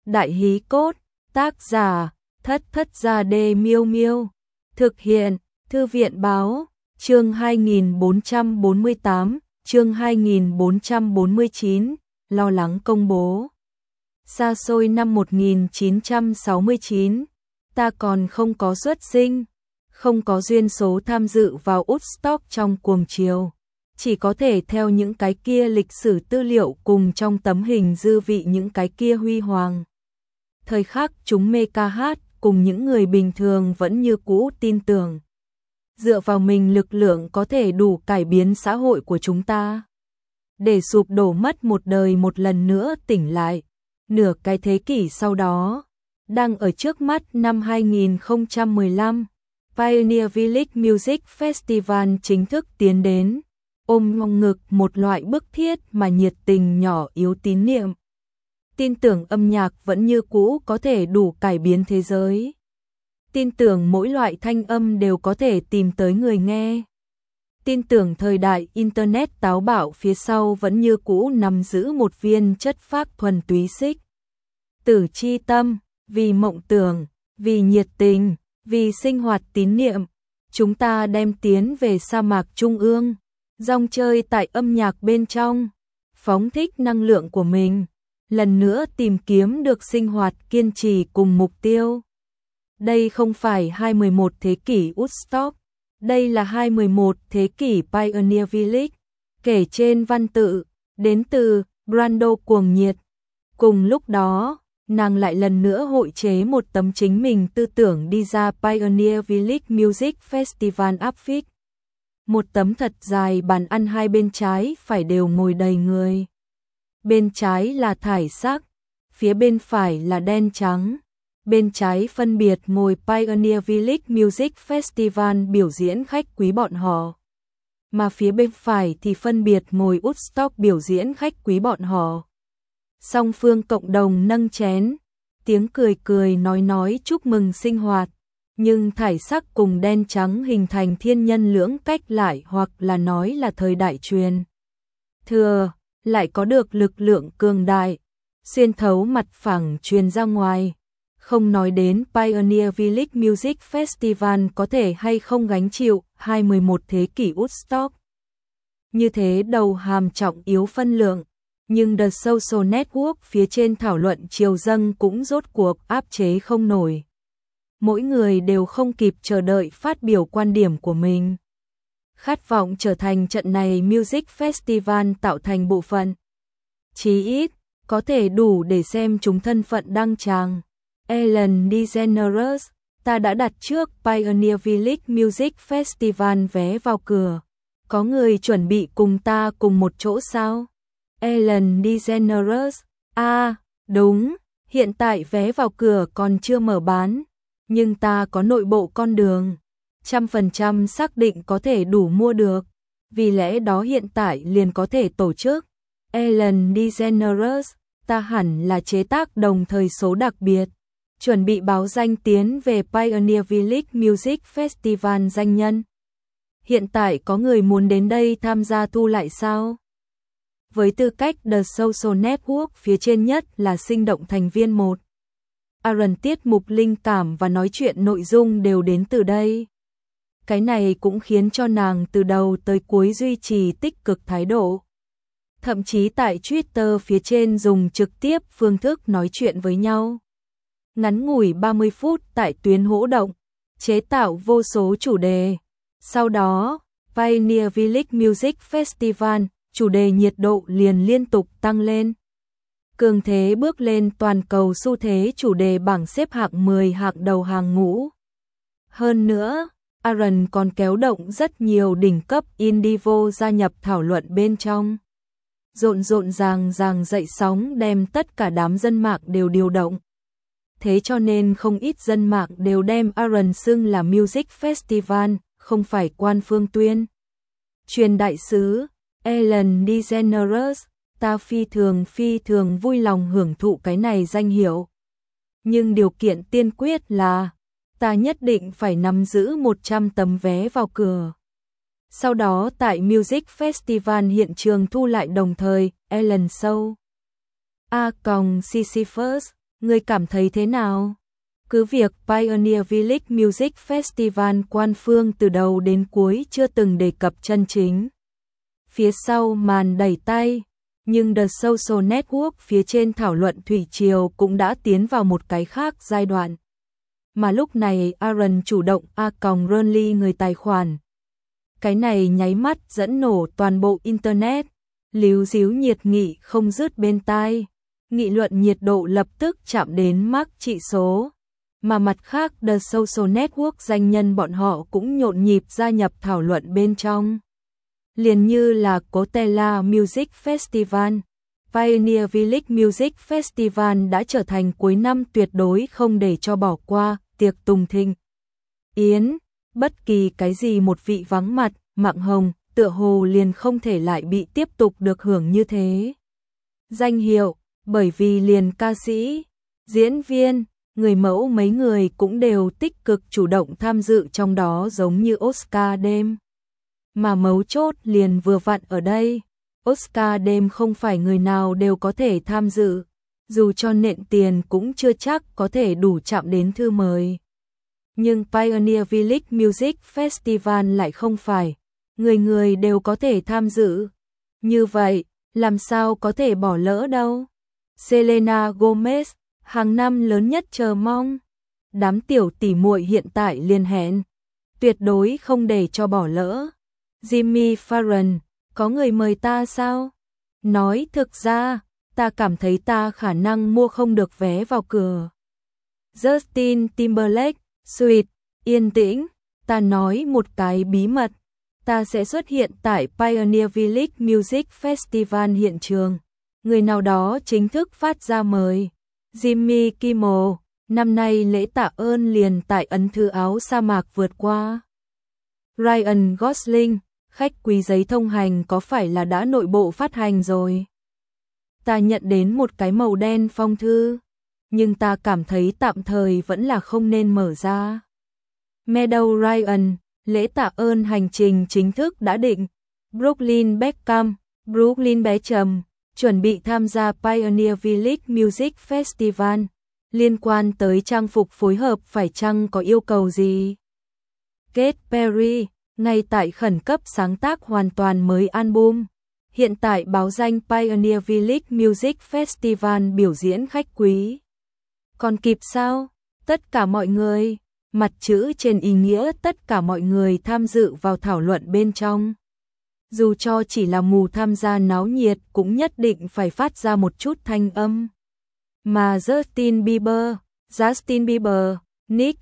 Đại Hí Cốt, tác giả, Thất Thất Gia Đê Miêu Miêu, thực hiện, Thư viện Báo, chương 2448, chương 2449, lo lắng công bố. Xa xôi năm 1969, ta còn không có xuất sinh, không có duyên số tham dự vào Woodstock trong cuồng chiều. Chỉ có thể theo những cái kia lịch sử tư liệu cùng trong tấm hình dư vị những cái kia huy hoàng. Thời khắc chúng mê ca hát cùng những người bình thường vẫn như cũ tin tưởng. Dựa vào mình lực lượng có thể đủ cải biến xã hội của chúng ta. Để sụp đổ mất một đời một lần nữa tỉnh lại. Nửa cái thế kỷ sau đó, đang ở trước mắt năm 2015, Pioneer Village Music Festival chính thức tiến đến. Ôm trong ngực một loại bức thiết mà nhiệt tình nhỏ yếu tín niệm. Tin tưởng âm nhạc vẫn như cũ có thể đủ cải biến thế giới. Tin tưởng mỗi loại thanh âm đều có thể tìm tới người nghe. Tin tưởng thời đại Internet táo bạo phía sau vẫn như cũ nằm giữ một viên chất phác thuần túy xích. Tử chi tâm, vì mộng tưởng, vì nhiệt tình, vì sinh hoạt tín niệm. Chúng ta đem tiến về sa mạc trung ương. Rong chơi tại âm nhạc bên trong, phóng thích năng lượng của mình, lần nữa tìm kiếm được sinh hoạt kiên trì cùng mục tiêu. Đây không phải 21 thế kỷ Woodstock, đây là 21 thế kỷ Pioneer Village, kể trên văn tự, đến từ Brando cuồng nhiệt. Cùng lúc đó, nàng lại lần nữa hội chế một tấm chính mình tư tưởng đi ra Pioneer Village Music Festival Upfit. Một tấm thật dài bàn ăn hai bên trái phải đều ngồi đầy người. Bên trái là thải sắc, phía bên phải là đen trắng. Bên trái phân biệt ngồi Pioneer Village Music Festival biểu diễn khách quý bọn họ. Mà phía bên phải thì phân biệt ngồi Woodstock biểu diễn khách quý bọn họ. Song phương cộng đồng nâng chén, tiếng cười cười nói chúc mừng sinh hoạt. Nhưng thải sắc cùng đen trắng hình thành thiên nhân lưỡng cách lại hoặc là nói là thời đại truyền. Thừa, lại có được lực lượng cường đại, xuyên thấu mặt phẳng truyền ra ngoài. Không nói đến Pioneer Village Music Festival có thể hay không gánh chịu 21 thế kỷ Woodstock. Như thế đầu hàm trọng yếu phân lượng, nhưng The Social Network phía trên thảo luận triều dâng cũng rốt cuộc áp chế không nổi. Mỗi người đều không kịp chờ đợi phát biểu quan điểm của mình. Khát vọng trở thành trận này Music Festival tạo thành bộ phận. Chí ít, có thể đủ để xem chúng thân phận đăng tràng. Ellen DeGeneres, ta đã đặt trước Pioneer Village Music Festival vé vào cửa. Có người chuẩn bị cùng ta cùng một chỗ sao? Ellen DeGeneres, đúng, hiện tại vé vào cửa còn chưa mở bán. Nhưng ta có nội bộ con đường, 100% xác định có thể đủ mua được, vì lẽ đó hiện tại liền có thể tổ chức. Ellen DeGeneres, ta hẳn là chế tác đồng thời số đặc biệt, chuẩn bị báo danh tiến về Pioneer Village Music Festival danh nhân. Hiện tại có người muốn đến đây tham gia thu lại sao? Với tư cách The Social Network phía trên nhất là sinh động thành viên 1. Aaron tiết mục linh cảm và nói chuyện nội dung đều đến từ đây. Cái này cũng khiến cho nàng từ đầu tới cuối duy trì tích cực thái độ. Thậm chí tại Twitter phía trên dùng trực tiếp phương thức nói chuyện với nhau. Ngắn ngủi 30 phút tại tuyến hỗ động, chế tạo vô số chủ đề. Sau đó, Pioneer Village Music Festival, chủ đề nhiệt độ liền liên tục tăng lên. Cường thế bước lên toàn cầu xu thế chủ đề bảng xếp hạng 10 hạng đầu hàng ngũ. Hơn nữa, Aaron còn kéo động rất nhiều đỉnh cấp Indivo gia nhập thảo luận bên trong. Rộn ràng dậy sóng đem tất cả đám dân mạng đều điều động. Thế cho nên không ít dân mạng đều đem Aaron xưng là Music Festival, không phải quan phương tuyên. Truyền đại sứ, Ellen DeGeneres, ta phi thường vui lòng hưởng thụ cái này danh hiệu. Nhưng điều kiện tiên quyết là, ta nhất định phải nắm giữ 100 tấm vé vào cửa. Sau đó tại Music Festival hiện trường thu lại đồng thời, Ellen Show. Sisyphus, Ngươi cảm thấy thế nào? Cứ việc Pioneer Village Music Festival quan phương từ đầu đến cuối chưa từng đề cập chân chính phía sau màn đẩy tay, nhưng The Social Network phía trên thảo luận thủy triều cũng đã tiến vào một cái khác giai đoạn. Mà lúc này Aaron chủ động Runly người tài khoản. Cái này nháy mắt dẫn nổ toàn bộ Internet, líu díu nhiệt nghị không dứt bên tai. Nghị luận nhiệt độ lập tức chạm đến mác trị số. Mà mặt khác The Social Network danh nhân bọn họ cũng nhộn nhịp gia nhập thảo luận bên trong. Liền như là Coachella Music Festival, Pioneer Village Music Festival đã trở thành cuối năm tuyệt đối không để cho bỏ qua, tiệc tùng thịnh yến, bất kỳ cái gì một vị vắng mặt, mạng hồng, tựa hồ liền không thể lại bị tiếp tục được hưởng như thế. Danh hiệu, bởi vì liền ca sĩ, diễn viên, người mẫu mấy người cũng đều tích cực chủ động tham dự trong đó giống như Oscar đêm. Mà mấu chốt liền vừa vặn ở đây, Oscar đêm không phải người nào đều có thể tham dự, dù cho nện tiền cũng chưa chắc có thể đủ chạm đến thư mời. Nhưng Pioneer Village Music Festival lại không phải, người người đều có thể tham dự. Như vậy, làm sao có thể bỏ lỡ đâu? Selena Gomez, hàng năm lớn nhất chờ mong. Đám tiểu tỷ muội hiện tại liền hẹn, tuyệt đối không để cho bỏ lỡ. Jimmy Fallon, có người mời ta sao? Nói thực ra, ta cảm thấy ta khả năng mua không được vé vào cửa. Justin Timberlake, Sweet, yên tĩnh, ta nói một cái bí mật. Ta sẽ xuất hiện tại Pioneer Village Music Festival hiện trường. Người nào đó chính thức phát ra mời. Jimmy Kimmel, năm nay lễ tạ ơn liền tại ấn thư áo sa mạc vượt qua. Ryan Gosling, khách quý giấy thông hành có phải là đã nội bộ phát hành rồi? Ta nhận đến một cái màu đen phong thư, nhưng ta cảm thấy tạm thời vẫn là không nên mở ra. Meadow Ryan, lễ tạ ơn hành trình chính thức đã định. Brooklyn Beckham, Brooklyn Beckham, chuẩn bị tham gia Pioneer Village Music Festival. Liên quan tới trang phục phối hợp phải chăng có yêu cầu gì? Katy Perry, ngay tại khẩn cấp sáng tác hoàn toàn mới album. Hiện tại báo danh Pioneer Village Music Festival biểu diễn khách quý. Còn kịp sao? Tất cả mọi người, mặt chữ trên ý nghĩa tất cả mọi người tham dự vào thảo luận bên trong. Dù cho chỉ là mù tham gia náo nhiệt cũng nhất định phải phát ra một chút thanh âm. Mà Justin Bieber, Nick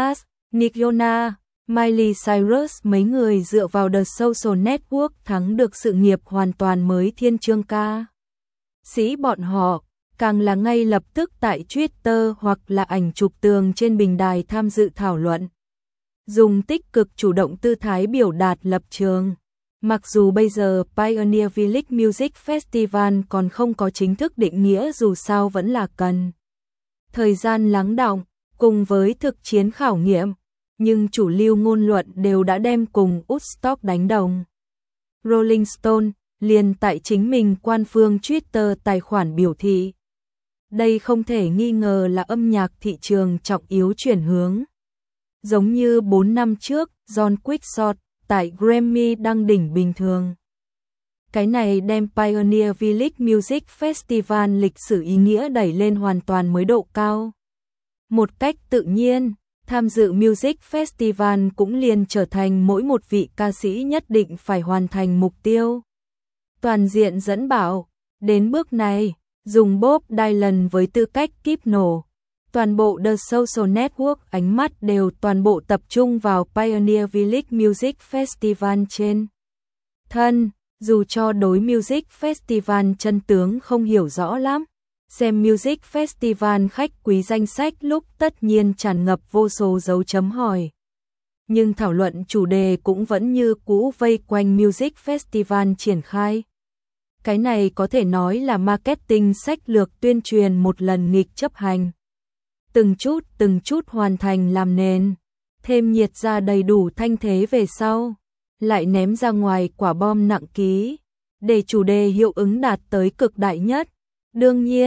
Jonas, Miley Cyrus mấy người dựa vào The Social Network thắng được sự nghiệp hoàn toàn mới thiên chương ca. Sĩ bọn họ càng là ngay lập tức tại Twitter hoặc là ảnh chụp tường trên bình đài tham dự thảo luận. Dùng tích cực chủ động tư thái biểu đạt lập trường. Mặc dù bây giờ Pioneer Village Music Festival còn không có chính thức định nghĩa dù sao vẫn là cần thời gian lắng đọng cùng với thực chiến khảo nghiệm, nhưng chủ lưu ngôn luận đều đã đem cùng Woodstock đánh đồng. Rolling Stone liền tại chính mình quan phương Twitter tài khoản biểu thị. Đây không thể nghi ngờ là âm nhạc thị trường trọng yếu chuyển hướng. Giống như 4 năm trước, John Quickshot tại Grammy đăng đỉnh bình thường. Cái này đem Pioneer Village Music Festival lịch sử ý nghĩa đẩy lên hoàn toàn mới độ cao. Một cách tự nhiên, tham dự Music Festival cũng liền trở thành mỗi một vị ca sĩ nhất định phải hoàn thành mục tiêu. Toàn diện dẫn bảo, đến bước này, dùng Bob Dylan với tư cách kíp nổ. Toàn bộ The Social Network ánh mắt đều toàn bộ tập trung vào Pioneer Village Music Festival trên thân, dù cho đối Music Festival chân tướng không hiểu rõ lắm. Xem Music Festival khách quý danh sách lúc tất nhiên tràn ngập vô số dấu chấm hỏi. Nhưng thảo luận chủ đề cũng vẫn như cũ vây quanh Music Festival triển khai. Cái này có thể nói là marketing sách lược tuyên truyền một lần nghịch chấp hành. Từng chút hoàn thành làm nền, thêm nhiệt ra đầy đủ thanh thế về sau, lại ném ra ngoài quả bom nặng ký, để chủ đề hiệu ứng đạt tới cực đại nhất. Đương nhiên,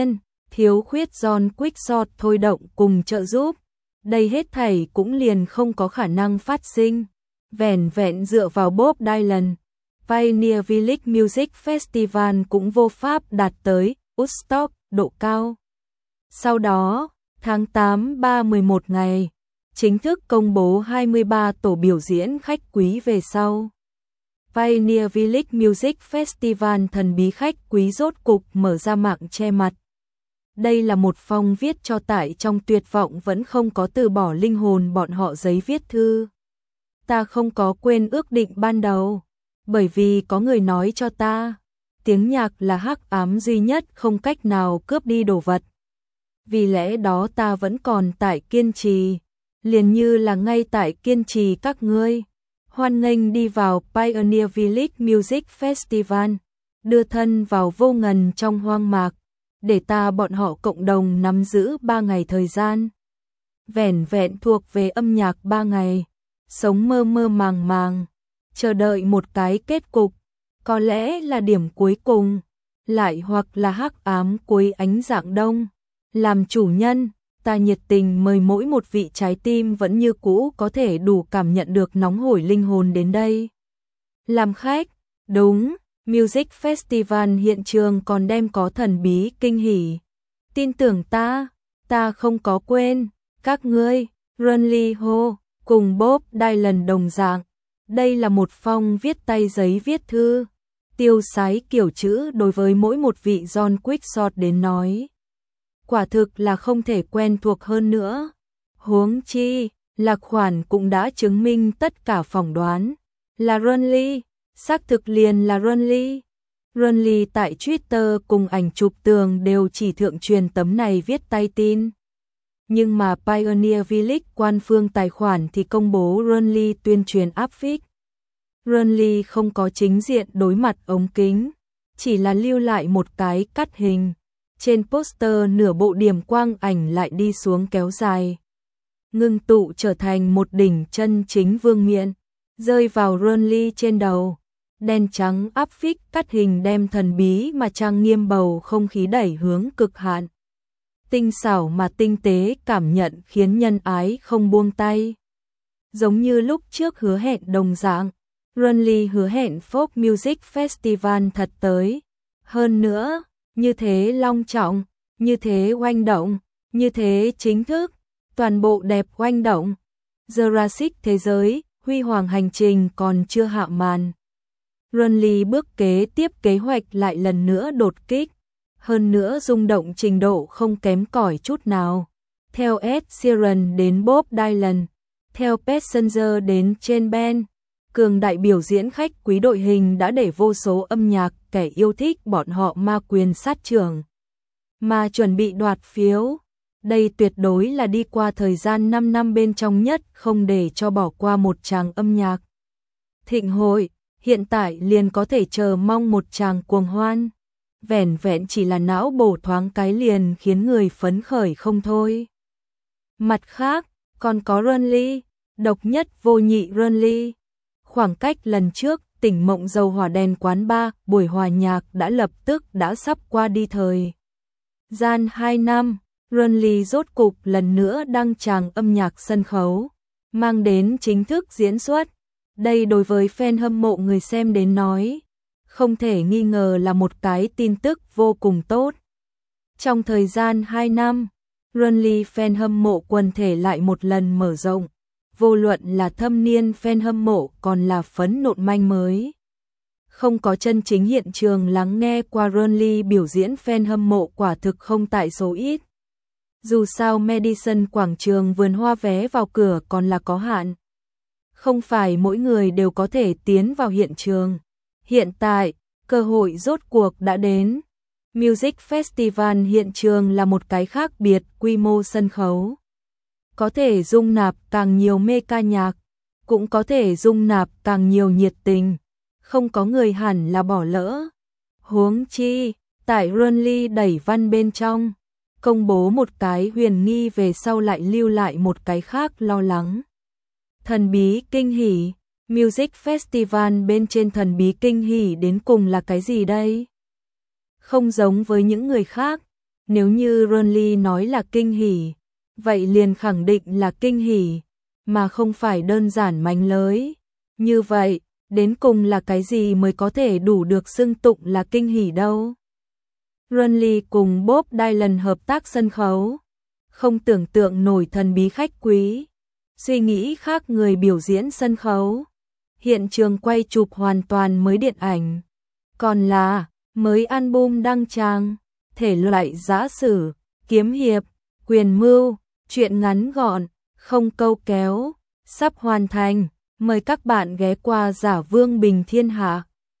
thiếu khuyết John Quickshot thôi động cùng trợ giúp, đây hết thảy cũng liền không có khả năng phát sinh. Vẻn vẹn dựa vào Bob Dylan, Pioneer Village Music Festival cũng vô pháp đạt tới Woodstock độ cao. Sau đó, tháng 8 11 ngày, chính thức công bố 23 tổ biểu diễn khách quý về sau. Pioneer Village Music Festival thần bí khách quý rốt cục mở ra mạng che mặt. Đây là một phong viết cho tại trong tuyệt vọng vẫn không có từ bỏ linh hồn bọn họ giấy viết thư. Ta không có quên ước định ban đầu, bởi vì có người nói cho ta, tiếng nhạc là hắc ám duy nhất không cách nào cướp đi đồ vật. Vì lẽ đó ta vẫn còn tại kiên trì, liền như là ngay tại kiên trì các ngươi. Hoan nghênh đi vào Pioneer Village Music Festival, đưa thân vào vô ngần trong hoang mạc, để ta bọn họ cộng đồng nắm giữ 3 ngày thời gian. Vẻn vẹn thuộc về âm nhạc 3 ngày, sống mơ mơ màng màng, chờ đợi một cái kết cục, có lẽ là điểm cuối cùng, lại hoặc là hắc ám cuối ánh dạng đông. Làm chủ nhân, ta nhiệt tình mời mỗi một vị trái tim vẫn như cũ có thể đủ cảm nhận được nóng hổi linh hồn đến đây. Làm khách, đúng, Music Festival hiện trường còn đem có thần bí kinh hỉ. Tin tưởng ta không có quên, các ngươi, Ronnie Ho, cùng Bob Dylan đồng dạng. Đây là một phong viết tay giấy viết thư, tiêu sái kiểu chữ đối với mỗi một vị John Quickshot đến nói. Quả thực là không thể quen thuộc hơn nữa. Huống chi, Lạc Khoản cũng đã chứng minh tất cả phỏng đoán. Là Ronnie, xác thực liền là Ronnie. Ronnie tại Twitter cùng ảnh chụp tường đều chỉ thượng truyền tấm này viết tay tin. Nhưng mà Pioneer Village quan phương tài khoản thì công bố Ronnie tuyên truyền áp phích. Ronnie không có chính diện đối mặt ống kính, chỉ là lưu lại một cái cắt hình. Trên poster nửa bộ điểm quang ảnh lại đi xuống kéo dài, ngưng tụ trở thành một đỉnh chân chính vương miện, rơi vào Ronnie trên đầu. Đen trắng áp phích cắt hình đem thần bí mà trang nghiêm bầu không khí đẩy hướng cực hạn. Tinh xảo mà tinh tế cảm nhận khiến nhân ái không buông tay. Giống như lúc trước hứa hẹn đồng dạng, Ronnie hứa hẹn Folk Music Festival thật tới. Hơn nữa, như thế long trọng, như thế oanh động, như thế chính thức, toàn bộ đẹp oanh động. Jurassic thế giới, huy hoàng hành trình còn chưa hạ màn. Ronnie bước kế tiếp kế hoạch lại lần nữa đột kích, hơn nữa rung động trình độ không kém cỏi chút nào. Theo Ed Sheeran đến Bob Dylan, theo Passenger đến Chen Ben, cường đại biểu diễn khách quý đội hình đã để vô số âm nhạc kẻ yêu thích bọn họ ma quyền sát trưởng. Mà chuẩn bị đoạt phiếu, đây tuyệt đối là đi qua thời gian 5 năm bên trong nhất không để cho bỏ qua một tràng âm nhạc. Thịnh hội, hiện tại liền có thể chờ mong một tràng cuồng hoan. Vẻn vẹn chỉ là não bổ thoáng cái liền khiến người phấn khởi không thôi. Mặt khác, còn có Ronnie, độc nhất vô nhị Ronnie. Khoảng cách lần trước, tỉnh mộng dầu hỏa đèn quán bar, buổi hòa nhạc đã lập tức đã sắp qua đi thời gian 2 năm, Ronnie rốt cục lần nữa đăng tràng âm nhạc sân khấu, mang đến chính thức diễn xuất. Đây đối với fan hâm mộ người xem đến nói, không thể nghi ngờ là một cái tin tức vô cùng tốt. Trong thời gian 2 năm, Ronnie fan hâm mộ quần thể lại một lần mở rộng. Vô luận là thâm niên fan hâm mộ còn là phấn nộn manh mới. Không có chân chính hiện trường lắng nghe qua Ronnie biểu diễn fan hâm mộ quả thực không tại số ít. Dù sao Madison quảng trường vườn hoa vé vào cửa còn là có hạn. Không phải mỗi người đều có thể tiến vào hiện trường. Hiện tại, cơ hội rốt cuộc đã đến. Music Festival hiện trường là một cái khác biệt quy mô sân khấu. Có thể dung nạp càng nhiều mê ca nhạc, cũng có thể dung nạp càng nhiều nhiệt tình, không có người hẳn là bỏ lỡ. Huống chi, tại Ronnie đẩy văn bên trong, công bố một cái huyền nghi về sau lại lưu lại một cái khác lo lắng. Thần bí kinh hỉ, Music Festival bên trên thần bí kinh hỉ đến cùng là cái gì đây? Không giống với những người khác, Nếu như Ronly nói là kinh hỉ, vậy liền khẳng định là kinh hỉ, mà không phải đơn giản mánh lới. Như vậy, đến cùng là cái gì mới có thể đủ được xưng tụng là kinh hỉ đâu? Ronly cùng Bob Dylan hợp tác sân khấu, không tưởng tượng nổi thần bí khách quý, suy nghĩ khác người biểu diễn sân khấu. Hiện trường quay chụp hoàn toàn mới điện ảnh, còn là mới album đăng tràng, thể loại giã sử, kiếm hiệp, quyền mưu, truyện ngắn gọn, không câu kéo, sắp hoàn thành. Mời các bạn ghé qua Giả Vương Bình Thiên Hạ.